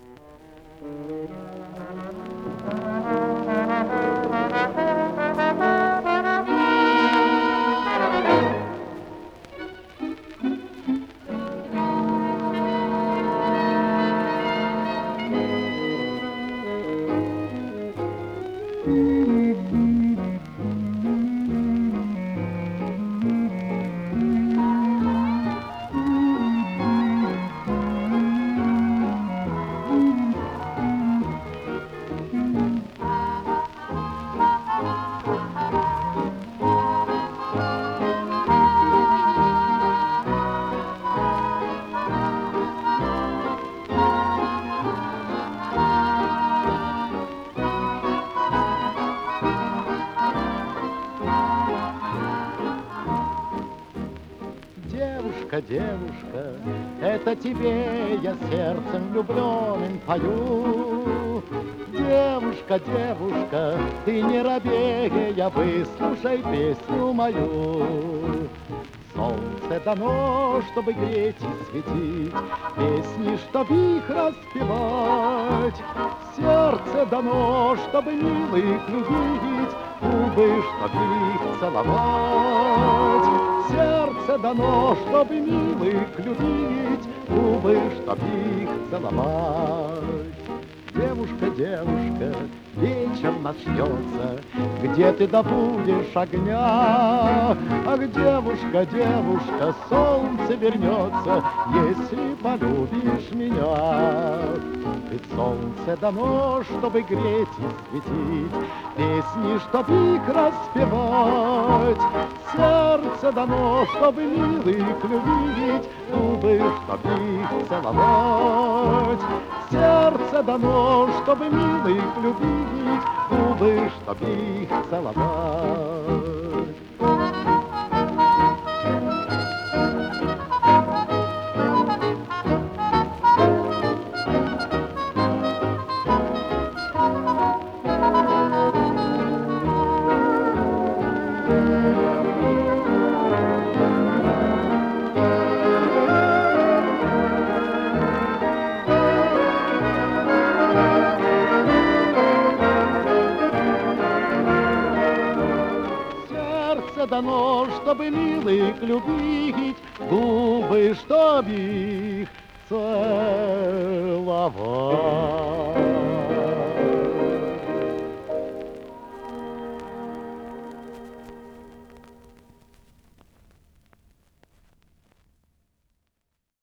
Девушка, девушка, это тебе я сердцем влюбленным пою. Девушка, девушка, ты не робея, выслушай песню мою. Солнце дано, чтобы греть и светить, песни, чтоб их распевать. Сердце дано, чтобы милых любить, губы, чтоб их целовать. Сердце дано, чтобы милых любить, губы, чтоб их целовать. Девушка, девушка, вечер начнется, где ты добудешь огня? Ах, девушка, девушка, солнце вернется, если полюбишь меня. Ведь солнце дано, чтобы греть и светить, песни, чтоб их распевать. Сердце дано, чтобы милых любить, губы, чтоб их целовать. Сердце дано, чтобы милых любить, губы, чтоб их целовать. Сердце дано, чтобы милых любить, губы, чтоб их целовать.